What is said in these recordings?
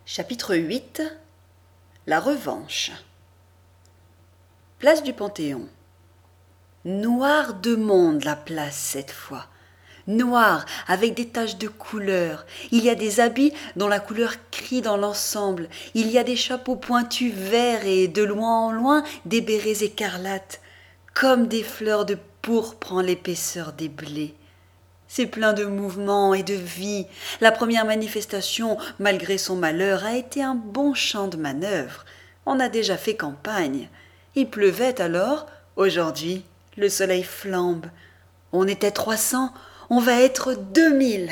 Chapitre 8. La revanche. Place du Panthéon. Noire de monde la place cette fois. Noire avec des taches de couleur. Il y a des habits dont la couleur crie dans l'ensemble. Il y a des chapeaux pointus verts et de loin en loin des bérets écarlates, comme des fleurs de pourpre en l'épaisseur des blés. C'est plein de mouvement et de vie. La première manifestation, malgré son malheur, a été un bon champ de manœuvre. On a déjà fait campagne. Il pleuvait alors. Aujourd'hui, le soleil flambe. On était 300, on va être 2000.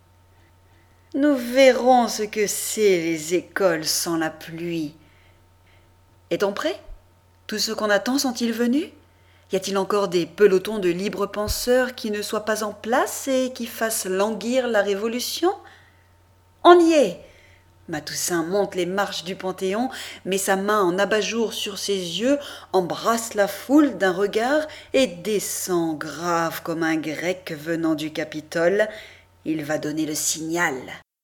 Nous verrons ce que c'est les écoles sans la pluie. Est-on prêt? Tous ceux qu'on attend sont-ils venus? Y a-t-il encore des pelotons de libres penseurs qui ne soient pas en place et qui fassent languir la révolution? On y est! Matoussin monte les marches du Panthéon, met sa main en abat-jour sur ses yeux, embrasse la foule d'un regard et descend grave comme un grec venant du Capitole. Il va donner le signal.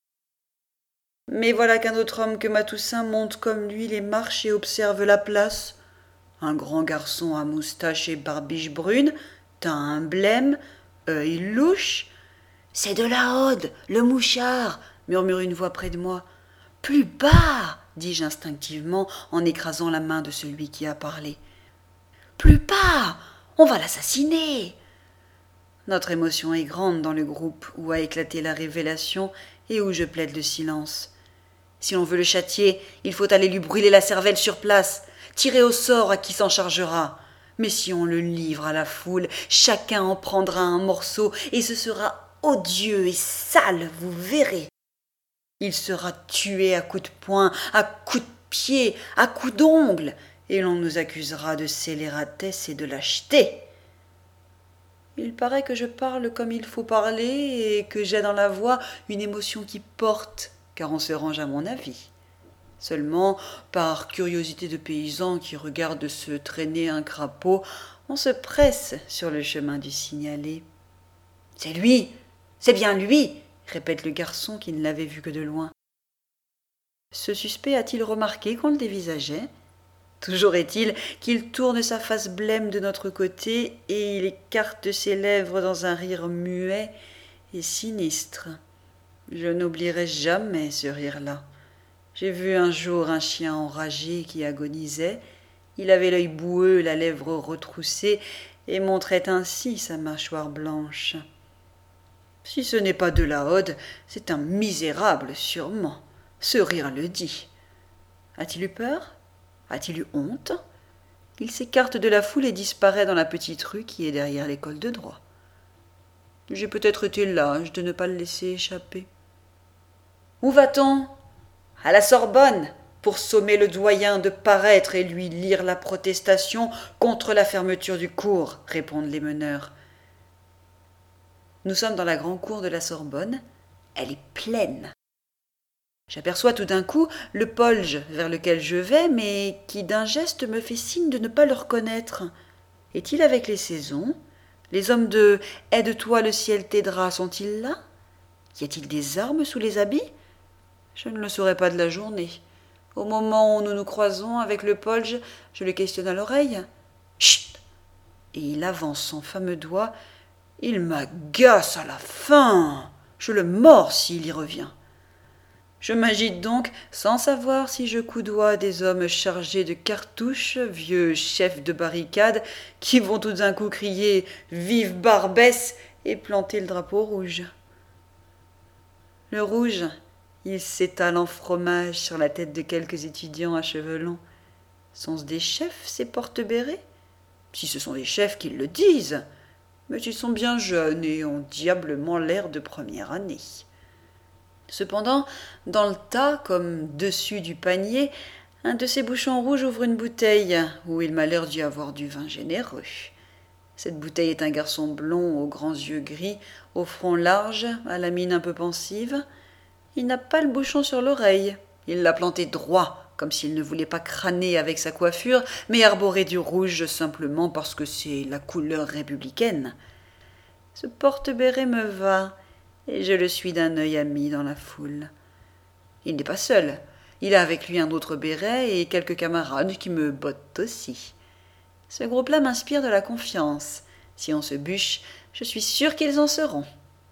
Mais voilà qu'un autre homme que Matoussin monte comme lui les marches et observe la place. Un grand garçon à moustache et barbiche brune, teint blême, œil louche. « C'est de la Aude, le mouchard !» murmure une voix près de moi. « Plus bas !» dis-je instinctivement en écrasant la main de celui qui a parlé. « Plus bas ! On va l'assassiner !» Notre émotion est grande dans le groupe où a éclaté la révélation et où je plaide le silence. Si l'on veut le châtier, il faut aller lui brûler la cervelle sur place, tirer au sort à qui s'en chargera. Mais si on le livre à la foule, chacun en prendra un morceau et ce sera odieux et sale, vous verrez. Il sera tué à coups de poing, à coups de pied, à coups d'ongles, et l'on nous accusera de scélératesse et de lâcheté. Il paraît que je parle comme il faut parler et que j'ai dans la voix une émotion qui porte, car on se range à mon avis. Seulement, par curiosité de paysan qui regarde se traîner un crapaud, on se presse sur le chemin du signalé. « C'est lui! C'est bien lui !» répète le garçon qui ne l'avait vu que de loin. Ce suspect a-t-il remarqué qu'on le dévisageait? Toujours est-il qu'il tourne sa face blême de notre côté et il écarte ses lèvres dans un rire muet et sinistre. Je n'oublierai jamais ce rire-là. J'ai vu un jour un chien enragé qui agonisait. Il avait l'œil boueux, la lèvre retroussée, et montrait ainsi sa mâchoire blanche. Si ce n'est pas de la Aude, c'est un misérable sûrement. Ce rire le dit. A-t-il eu peur? A-t-il eu honte? Il s'écarte de la foule et disparaît dans la petite rue qui est derrière l'école de droit. J'ai peut-être été lâche de ne pas le laisser échapper. Où va-t-on? À la Sorbonne, pour sommer le doyen de paraître et lui lire la protestation contre la fermeture du cours, répondent les meneurs. Nous sommes dans la grande cour de la Sorbonne. Elle est pleine. J'aperçois tout d'un coup le Polge vers lequel je vais, mais qui d'un geste me fait signe de ne pas le reconnaître. Est-il avec les saisons? Les hommes de « Aide-toi, le ciel t'aidera » sont-ils là? Y a-t-il des armes sous les habits? Je ne le saurai pas de la journée. Au moment où nous nous croisons avec le Polge, je le questionne à l'oreille. « Chut !» Et il avance son fameux doigt. Il m'agace à la fin. Je le mords s'il y revient. Je m'agite donc sans savoir si je coudoie des hommes chargés de cartouches, vieux chefs de barricade, qui vont tout d'un coup crier « Vive Barbès !» et planter le drapeau rouge. Le rouge, il s'étale en fromage sur la tête de quelques étudiants à cheveux longs. Sont-ce des chefs, ces porte-bérets? Si ce sont des chefs, qu'ils le disent. Mais ils sont bien jeunes et ont diablement l'air de première année. Cependant, dans le tas, comme dessus du panier, un de ces bouchons rouges ouvre une bouteille où il m'a l'air d'y avoir du vin généreux. Cette bouteille est un garçon blond aux grands yeux gris, au front large, à la mine un peu pensive. Il n'a pas le bouchon sur l'oreille. Il l'a planté droit, comme s'il ne voulait pas crâner avec sa coiffure, mais arborer du rouge simplement parce que c'est la couleur républicaine. Ce porte-béret me va, et je le suis d'un œil ami dans la foule. Il n'est pas seul. Il a avec lui un autre béret et quelques camarades qui me bottent aussi. Ce groupe-là m'inspire de la confiance. Si on se bûche, je suis sûre qu'ils en seront.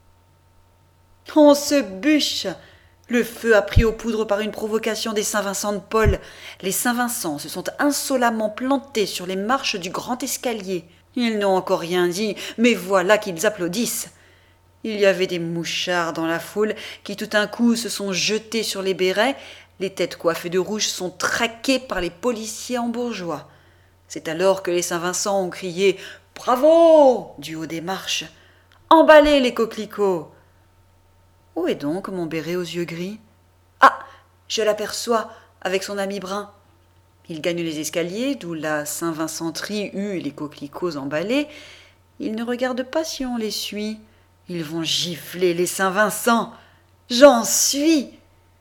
On se bûche! Le feu a pris aux poudres par une provocation des Saint-Vincent de Paul. Les Saint-Vincent se sont insolemment plantés sur les marches du grand escalier. Ils n'ont encore rien dit, mais voilà qu'ils applaudissent. Il y avait des mouchards dans la foule qui tout d'un coup se sont jetés sur les bérets. Les têtes coiffées de rouge sont traquées par les policiers en bourgeois. C'est alors que les Saint-Vincent ont crié « Bravo !» du haut des marches. « Emballez les coquelicots !» Où est donc mon béret aux yeux gris? Ah, je l'aperçois avec son ami brun. Il gagne les escaliers, d'où la Saint-Vincenterie eut les coquelicots emballés. Ils ne regardent pas si on les suit. Ils vont gifler les Saint-Vincent. J'en suis.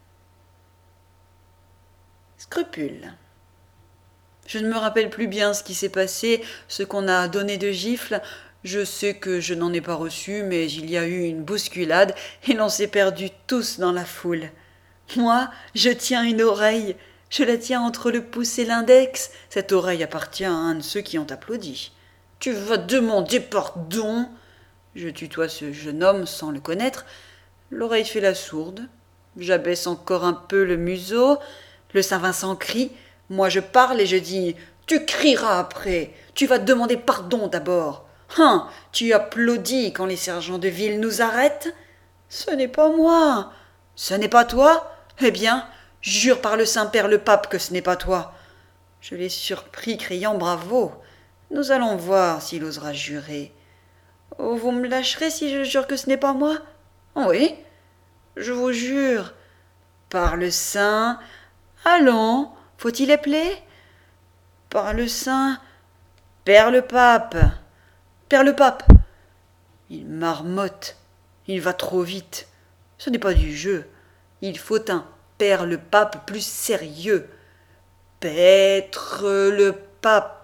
Scrupule. Je ne me rappelle plus bien ce qui s'est passé, ce qu'on a donné de gifles. Je sais que je n'en ai pas reçu, mais il y a eu une bousculade et l'on s'est perdus tous dans la foule. Moi, je tiens une oreille. Je la tiens entre le pouce et l'index. Cette oreille appartient à un de ceux qui ont applaudi. « Tu vas demander pardon ?» Je tutoie ce jeune homme sans le connaître. L'oreille fait la sourde. J'abaisse encore un peu le museau. Le Saint-Vincent crie. Moi je parle et je dis « Tu crieras après. Tu vas demander pardon d'abord. » Hein, tu applaudis quand les sergents de ville nous arrêtent? Ce n'est pas moi. Ce n'est pas toi? Eh bien, jure par le Saint-Père le Pape que ce n'est pas toi. Je l'ai surpris criant bravo. Nous allons voir s'il osera jurer. Oh, vous me lâcherez si je jure que ce n'est pas moi? Oui, je vous jure. Par le Saint. Allons, faut-il épeler? Par le Saint. Père le Pape. Père le Pape. Il marmotte. Il va trop vite. Ce n'est pas du jeu. Il faut un Père le Pape plus sérieux. Pêtre le Pape.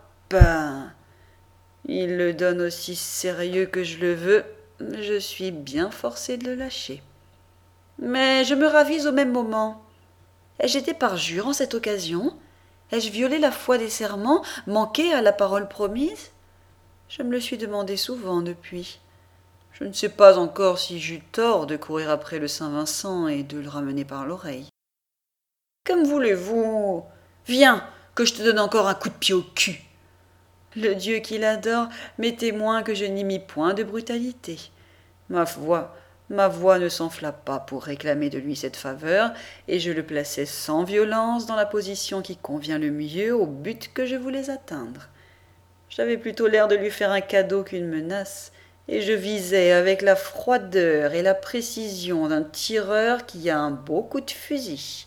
Il le donne aussi sérieux que je le veux. Je suis bien forcé de le lâcher. Mais je me ravise au même moment. Ai-je été parjure en cette occasion? Ai-je violé la foi des serments, manqué à la parole promise? Je me le suis demandé souvent depuis. Je ne sais pas encore si j'eus tort de courir après le Saint-Vincent et de le ramener par l'oreille. Comme voulez-vous? Viens, que je te donne encore un coup de pied au cul. Le Dieu qui l'adore m'est témoin que je n'y mis point de brutalité. Ma voix ne s'enfla pas pour réclamer de lui cette faveur, et je le plaçai sans violence dans la position qui convient le mieux au but que je voulais atteindre. J'avais plutôt l'air de lui faire un cadeau qu'une menace, et je visais avec la froideur et la précision d'un tireur qui a un beau coup de fusil.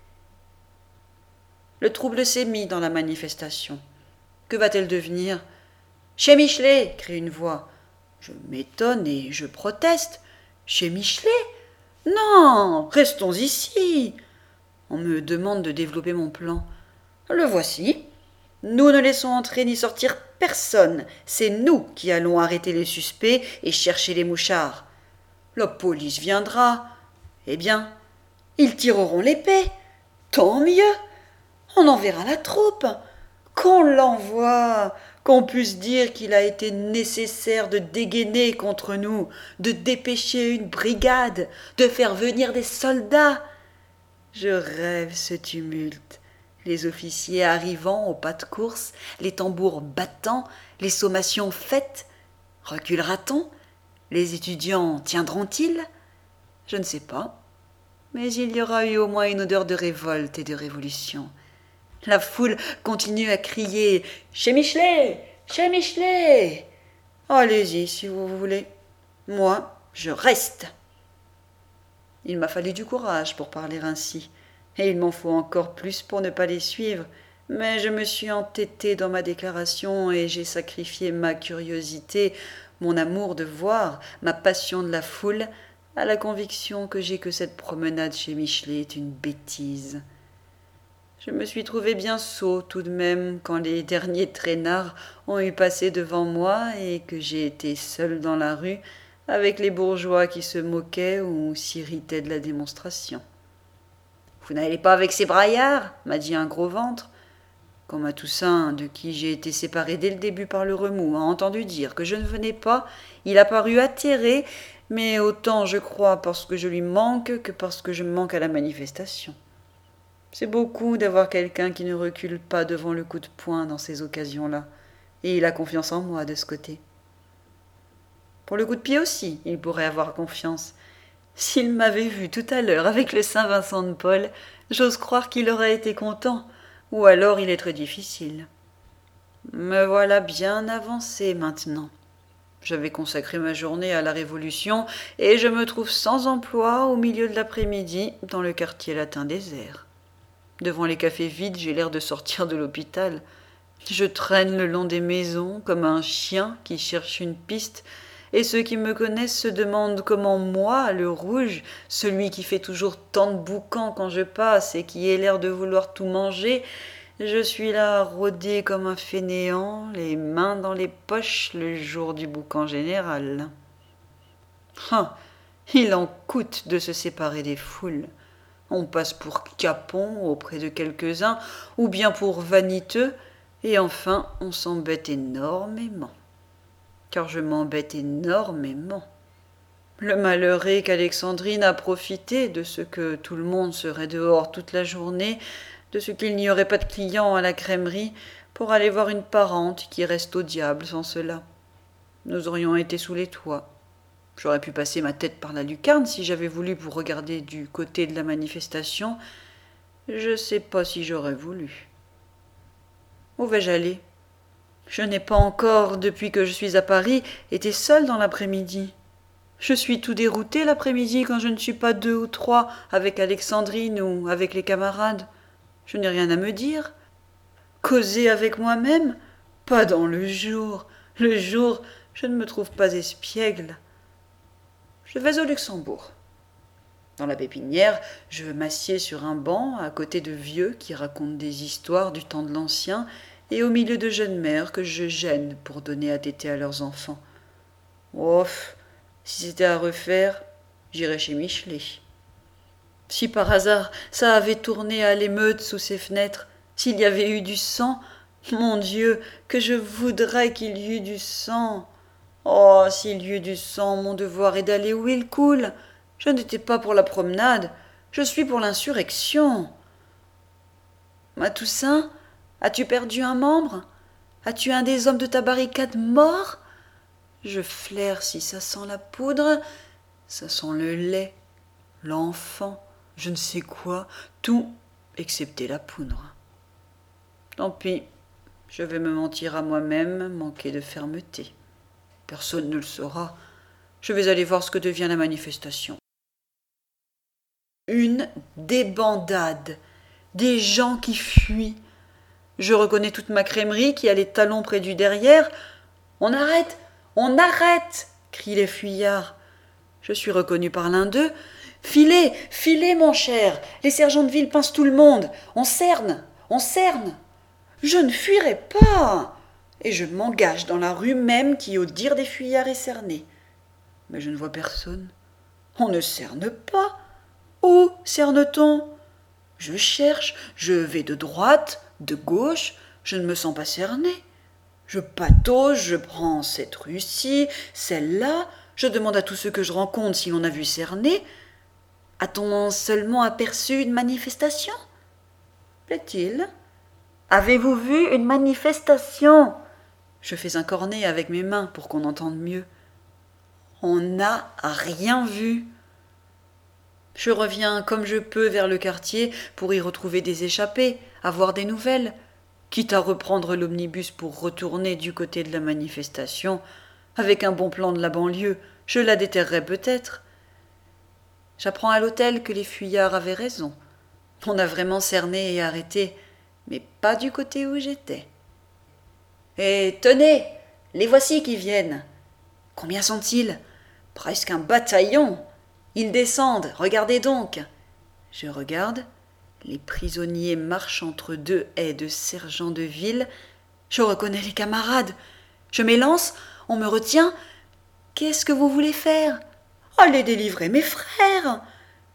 Le trouble s'est mis dans la manifestation. Que va-t-elle devenir? Chez Michelet, crie une voix. Je m'étonne et je proteste. Chez Michelet? Non, restons ici. On me demande de développer mon plan. Le voici. Nous ne laissons entrer ni sortir personne. C'est nous qui allons arrêter les suspects et chercher les mouchards. La police viendra. Eh bien, ils tireront l'épée. Tant mieux. On enverra la troupe. Qu'on l'envoie, qu'on puisse dire qu'il a été nécessaire de dégainer contre nous, de dépêcher une brigade, de faire venir des soldats. Je rêve ce tumulte, les officiers arrivant au pas de course, les tambours battant, les sommations faites. Reculera-t-on? Les étudiants tiendront-ils? Je ne sais pas, mais il y aura eu au moins une odeur de révolte et de révolution. La foule continue à crier « Chez Michelet! Chez Michelet !» Allez-y si vous voulez. Moi, je reste. Il m'a fallu du courage pour parler ainsi, et il m'en faut encore plus pour ne pas les suivre, mais je me suis entêtée dans ma déclaration et j'ai sacrifié ma curiosité, mon amour de voir, ma passion de la foule, à la conviction que j'ai que cette promenade chez Michelet est une bêtise. Je me suis trouvé bien sot tout de même quand les derniers traînards ont eu passé devant moi et que j'ai été seul dans la rue avec les bourgeois qui se moquaient ou s'irritaient de la démonstration. Vous n'allez pas avec ces braillards, m'a dit un gros ventre. Quand ma Toussaint, de qui j'ai été séparée dès le début par le remous, a entendu dire que je ne venais pas, il a paru atterré, mais autant, je crois, parce que je lui manque que parce que je manque à la manifestation. C'est beaucoup d'avoir quelqu'un qui ne recule pas devant le coup de poing dans ces occasions-là, et il a confiance en moi de ce côté. Pour le coup de pied aussi, il pourrait avoir confiance. S'il m'avait vu tout à l'heure avec le Saint-Vincent de Paul, j'ose croire qu'il aurait été content, ou alors il est très difficile. Me voilà bien avancé maintenant. J'avais consacré ma journée à la Révolution, et je me trouve sans emploi au milieu de l'après-midi dans le quartier latin désert. Devant les cafés vides, j'ai l'air de sortir de l'hôpital. Je traîne le long des maisons comme un chien qui cherche une piste, et ceux qui me connaissent se demandent comment moi, le rouge, celui qui fait toujours tant de boucans quand je passe et qui ait l'air de vouloir tout manger, je suis là rôdé comme un fainéant, les mains dans les poches le jour du boucan général. Ah, il en coûte de se séparer des foules. On passe pour capon auprès de quelques-uns, ou bien pour vaniteux, et enfin on s'embête énormément. Car je m'embête énormément. Le malheur est qu'Alexandrine a profité de ce que tout le monde serait dehors toute la journée, de ce qu'il n'y aurait pas de clients à la crèmerie, pour aller voir une parente qui reste au diable sans cela. Nous aurions été sous les toits. J'aurais pu passer ma tête par la lucarne si j'avais voulu pour regarder du côté de la manifestation. Je sais pas si j'aurais voulu. Où vais-je aller ? Je n'ai pas encore, depuis que je suis à Paris, été seule dans l'après-midi. Je suis tout dérouté l'après-midi quand je ne suis pas 2 ou 3 avec Alexandrine ou avec les camarades. Je n'ai rien à me dire. Causer avec moi-même ? Pas dans le jour. Le jour, je ne me trouve pas espiègle. Je vais au Luxembourg. Dans la pépinière, je m'assieds sur un banc à côté de vieux qui racontent des histoires du temps de l'ancien et au milieu de jeunes mères que je gêne pour donner à téter à leurs enfants. Ouf, si c'était à refaire, j'irais chez Michelet. Si par hasard ça avait tourné à l'émeute sous ses fenêtres, s'il y avait eu du sang, mon Dieu, que je voudrais qu'il y eût du sang. Oh, s'il y eut du sang, mon devoir est d'aller où il coule. Je n'étais pas pour la promenade, je suis pour l'insurrection. Ma Toussaint, as-tu perdu un membre ? As-tu un des hommes de ta barricade mort ? Je flaire si ça sent la poudre, ça sent le lait, l'enfant, je ne sais quoi, tout excepté la poudre. Tant pis, je vais me mentir à moi-même, manquer de fermeté. Personne ne le saura. Je vais aller voir ce que devient la manifestation. Une débandade, des gens qui fuient. Je reconnais toute ma crèmerie qui a les talons près du derrière. On arrête, on arrête, crient les fuyards. Je suis reconnu par l'un d'eux. Filez, filez, mon cher, les sergents de ville pincent tout le monde. On cerne, on cerne. Je ne fuirai pas. Et je m'engage dans la rue même qui, au dire des fuyards, est cernée. Mais je ne vois personne. On ne cerne pas. Où cerne-t-on ? Je cherche, je vais de droite, de gauche, je ne me sens pas cerné. Je patauge, je prends cette rue-ci, celle-là, je demande à tous ceux que je rencontre si l'on a vu cerner. A-t-on seulement aperçu une manifestation ? Plaît-il ? Avez-vous vu une manifestation ? Je fais un cornet avec mes mains pour qu'on entende mieux. On n'a rien vu. Je reviens comme je peux vers le quartier pour y retrouver des échappés, avoir des nouvelles. Quitte à reprendre l'omnibus pour retourner du côté de la manifestation, avec un bon plan de la banlieue, je la déterrerai peut-être. J'apprends à l'hôtel que les fuyards avaient raison. On a vraiment cerné et arrêté, mais pas du côté où j'étais. Et tenez, les voici qui viennent. Combien sont-ils ? Presque un bataillon. Ils descendent, regardez donc. Je regarde. Les prisonniers marchent entre 2 haies de sergents de ville. Je reconnais les camarades. Je m'élance, on me retient. Qu'est-ce que vous voulez faire ? Allez délivrer mes frères.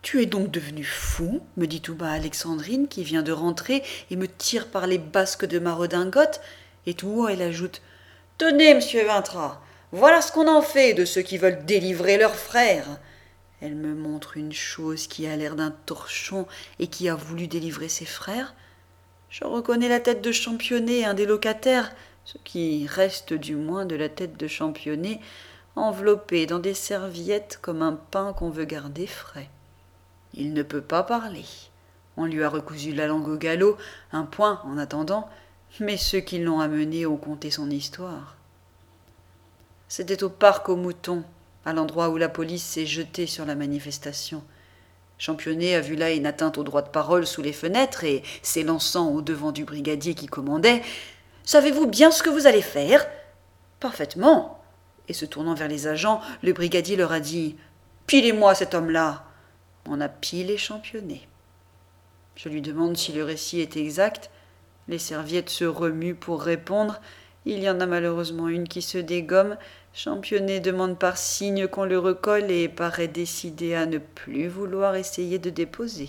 Tu es donc devenu fou, me dit tout bas Alexandrine, qui vient de rentrer et me tire par les basques de ma redingote, et tout haut elle ajoute « Tenez, monsieur Vintra, voilà ce qu'on en fait de ceux qui veulent délivrer leurs frères. » Elle me montre une chose qui a l'air d'un torchon et qui a voulu délivrer ses frères. Je reconnais la tête de championnet, un des locataires, ce qui reste du moins de la tête de championnet, enveloppée dans des serviettes comme un pain qu'on veut garder frais. Il ne peut pas parler. On lui a recousu la langue au galop, un point en attendant, mais ceux qui l'ont amené ont conté son histoire. C'était au parc aux moutons, à l'endroit où la police s'est jetée sur la manifestation. Championnet a vu là une atteinte au droit de parole sous les fenêtres et, s'élançant au devant du brigadier qui commandait « Savez-vous bien ce que vous allez faire ?»« Parfaitement. » Et se tournant vers les agents, le brigadier leur a dit « Pilez-moi cet homme-là !» On a pilé Championnet. Je lui demande si le récit est exact. Les serviettes se remuent pour répondre. Il y en a malheureusement une qui se dégomme. Championnet demande par signe qu'on le recolle et paraît décidé à ne plus vouloir essayer de déposer.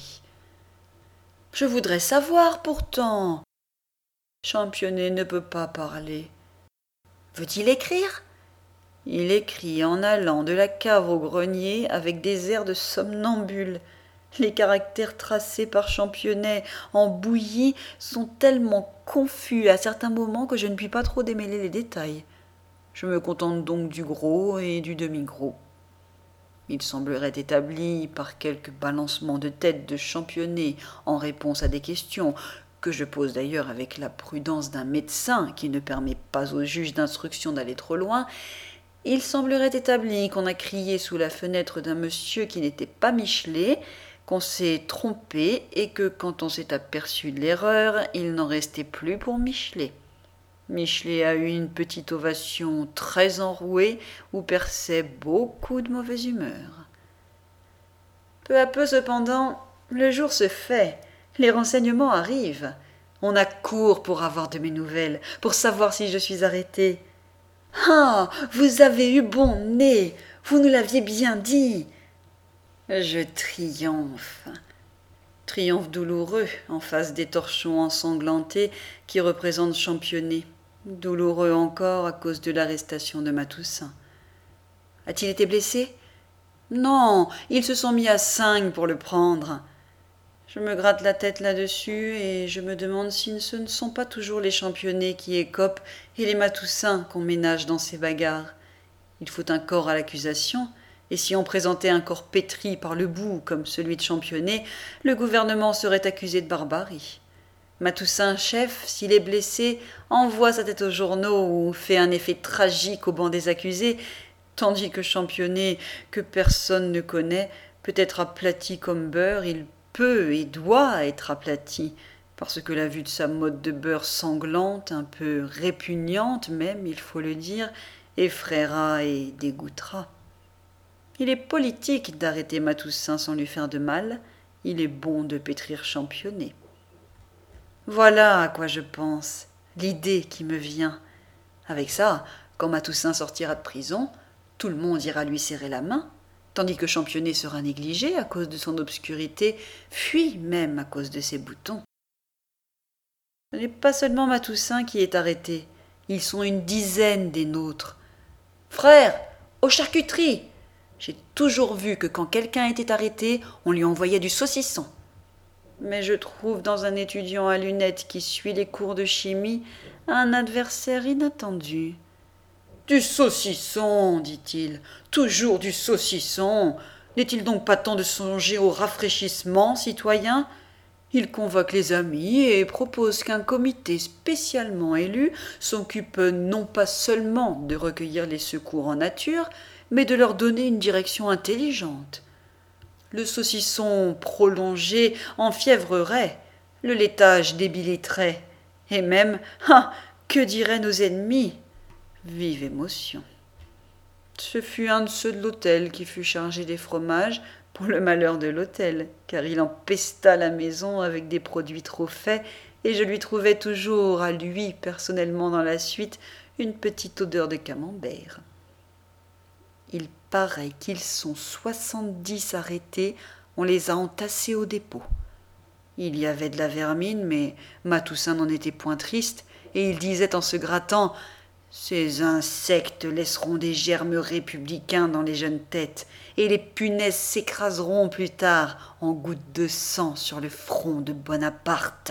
Je voudrais savoir pourtant. Championnet ne peut pas parler. Veut-il écrire ? Il écrit en allant de la cave au grenier avec des airs de somnambule. Les caractères tracés par Championnet en bouillie sont tellement confus à certains moments que je ne puis pas trop démêler les détails. Je me contente donc du gros et du demi-gros. Il semblerait établi par quelques balancements de tête de Championnet en réponse à des questions, que je pose d'ailleurs avec la prudence d'un médecin qui ne permet pas au juge d'instruction d'aller trop loin, il semblerait établi qu'on a crié sous la fenêtre d'un monsieur qui n'était pas Michelet, qu'on s'est trompé et que quand on s'est aperçu de l'erreur, il n'en restait plus pour Michelet. Michelet a eu une petite ovation très enrouée où perçait beaucoup de mauvaise humeur. Peu à peu cependant, le jour se fait, les renseignements arrivent. On accourt pour avoir de mes nouvelles, pour savoir si je suis arrêté. « Ah, vous avez eu bon nez, vous nous l'aviez bien dit !» Je triomphe. Triomphe douloureux en face des torchons ensanglantés qui représentent Championnet. Douloureux encore à cause de l'arrestation de Matoussin. A-t-il été blessé ? Non, ils se sont mis à 5 pour le prendre. Je me gratte la tête là-dessus et je me demande si ce ne sont pas toujours les Championnets qui écopent et les Matoussins qu'on ménage dans ces bagarres. Il faut un corps à l'accusation, et si on présentait un corps pétri par le bout comme celui de Championnet, le gouvernement serait accusé de barbarie. Matoussin, chef, s'il est blessé, envoie sa tête aux journaux ou fait un effet tragique au banc des accusés, tandis que Championnet, que personne ne connaît, peut être aplati comme beurre, il peut et doit être aplati, parce que la vue de sa mode de beurre sanglante, un peu répugnante même, il faut le dire, effraiera et dégoûtera. Il est politique d'arrêter Matoussin sans lui faire de mal, il est bon de pétrir Championnet. Voilà à quoi je pense, l'idée qui me vient. Avec ça, quand Matoussin sortira de prison, tout le monde ira lui serrer la main, tandis que Championnet sera négligé à cause de son obscurité, fui même à cause de ses boutons. Ce n'est pas seulement Matoussin qui est arrêté, ils sont une dizaine des nôtres. Frère, aux charcuteries! J'ai toujours vu que quand quelqu'un était arrêté, on lui envoyait du saucisson. Mais je trouve dans un étudiant à lunettes qui suit les cours de chimie un adversaire inattendu. « Du saucisson, dit-il, toujours du saucisson. N'est-il donc pas temps de songer au rafraîchissement, citoyen ?» Il convoque les amis et propose qu'un comité spécialement élu s'occupe non pas seulement de recueillir les secours en nature, mais de leur donner une direction intelligente. Le saucisson prolongé enfièvrerait, le laitage débiliterait, et même, que diraient nos ennemis ? Vive émotion. Ce fut un de ceux de l'hôtel qui fut chargé des fromages, pour le malheur de l'hôtel, car il empesta la maison avec des produits trop faits, et je lui trouvais toujours, à lui, personnellement dans la suite, une petite odeur de camembert. Il paraît qu'ils sont 70 arrêtés On les a entassés au dépôt. Il y avait de la vermine, mais Matoussin n'en était point triste, et il disait en se grattant « Ces insectes laisseront des germes républicains dans les jeunes têtes, et les punaises s'écraseront plus tard en gouttes de sang sur le front de Bonaparte. »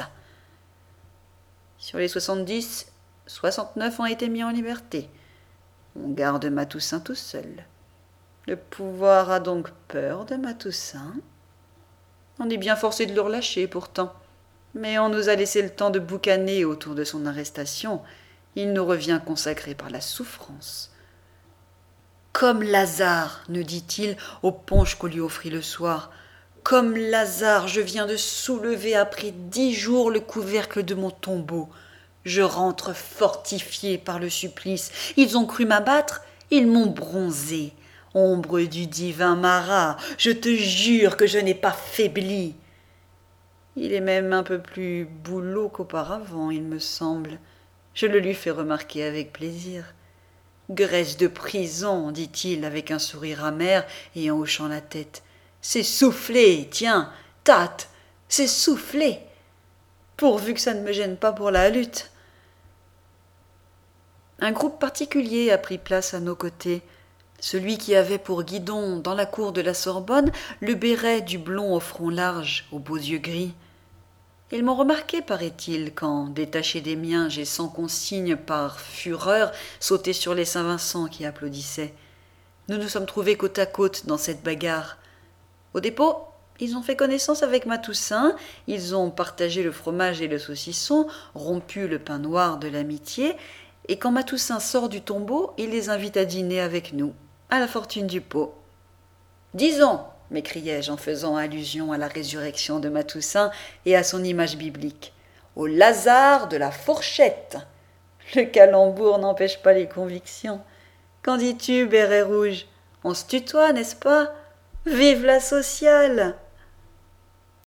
Sur les 70, 69 ont été mis en liberté. On garde Matoussin tout seul. Le pouvoir a donc peur de Matoussin. On est bien forcé de le relâcher pourtant. Mais on nous a laissé le temps de boucaner autour de son arrestation. Il nous revient consacré par la souffrance. Comme Lazare, nous dit-il au punch qu'on lui offrit le soir. Comme Lazare, je viens de soulever après 10 jours le couvercle de mon tombeau. Je rentre fortifié par le supplice. Ils ont cru m'abattre, ils m'ont bronzé. Ombre du divin Marat, je te jure que je n'ai pas faibli. Il est même un peu plus boulot qu'auparavant, il me semble. Je le lui fais remarquer avec plaisir. Graisse de prison, dit-il avec un sourire amer et en hochant la tête. C'est soufflé, tiens, tâte, c'est soufflé. Pourvu que ça ne me gêne pas pour la lutte. Un groupe particulier a pris place à nos côtés. Celui qui avait pour guidon, dans la cour de la Sorbonne, le béret du blond au front large, aux beaux yeux gris. Ils m'ont remarqué, paraît-il, quand, détaché des miens, j'ai sans consigne, par fureur, sauté sur les Saint-Vincent qui applaudissaient. Nous nous sommes trouvés côte à côte dans cette bagarre. Au dépôt, ils ont fait connaissance avec Matoussin, ils ont partagé le fromage et le saucisson, rompu le pain noir de l'amitié, et quand Matoussin sort du tombeau, il les invite à dîner avec nous, à la fortune du pot. « Disons !» m'écriai-je en faisant allusion à la résurrection de Matoussin et à son image biblique. « Au Lazare de la fourchette !» Le calembour n'empêche pas les convictions. Qu'en dis-tu, béret rouge? On se tutoie, n'est-ce pas? Vive la sociale!